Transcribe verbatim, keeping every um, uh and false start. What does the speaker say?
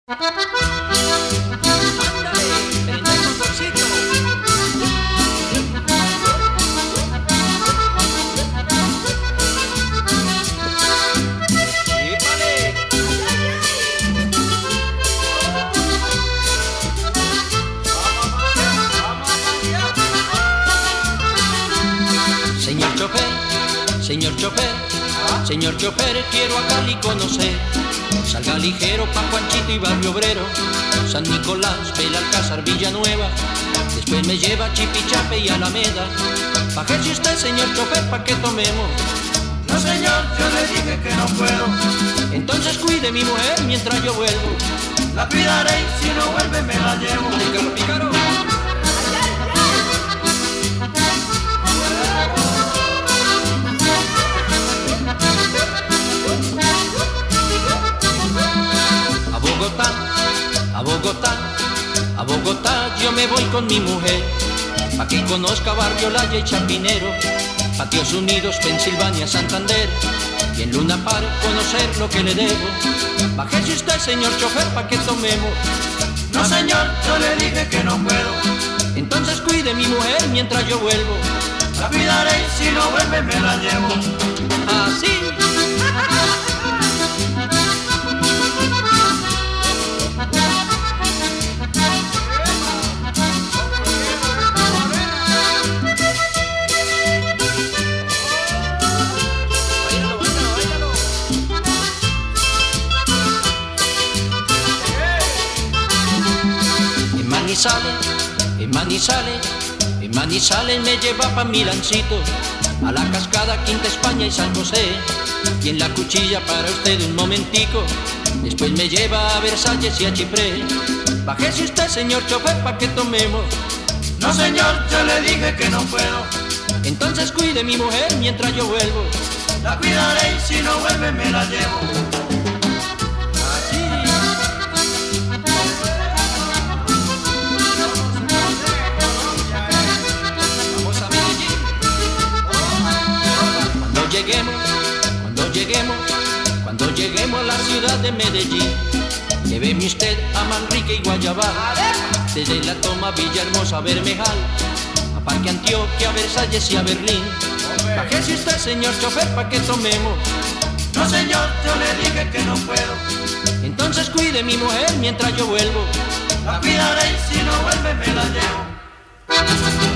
Señor chofer, señor chofer, señor chofer, quiero a Cali conocer. Salga ligero pa' Juanchito y Barrio Obrero, San Nicolás, Belalcázar, Villanueva. Después me lleva a Chipichape y Alameda. Bájese usted, señor chofer, pa' que tomemos. No señor, yo le dije que no puedo. Entonces cuide mi mujer mientras yo vuelvo. La cuidaré y si no vuelve me la llevo. Pícaro, pícaro. A Bogotá, a Bogotá, a Bogotá yo me voy con mi mujer, pa' que conozca Barrio Laya y Chapinero, Patios Unidos, Pensilvania, Santander, y en Luna Park conocer lo que le debo. Bájese usted, señor chofer, pa' que tomemos. No señor, yo le dije que no puedo. Entonces cuide mi mujer mientras yo vuelvo. La cuidaré y si no vuelve me la llevo. Así. En Manizales, en Manizales, en Manizales me lleva pa' Milancito, a la Cascada, Quinta España y San José. Y en la Cuchilla para usted un momentico, después me lleva a Versalles y a Chipré. Bájese usted, señor chofer, pa' que tomemos. No señor, yo le dije que no puedo. Entonces cuide mi mujer mientras yo vuelvo. La cuidaré y si no vuelve me la llevo. Vamos a Medellín. Cuando lleguemos, cuando lleguemos, cuando lleguemos a la ciudad de Medellín, lléveme usted a Manrique y Guayabá, desde La Toma, Villahermosa, Bermejal, a Parque Antioquia, a Versalles y a Berlín. Bájese usted, señor chofer, pa' que tomemos. No señor, yo le dije que no puedo. Entonces cuide mi mujer mientras yo vuelvo. La cuidaré y si no vuelve me la llevo.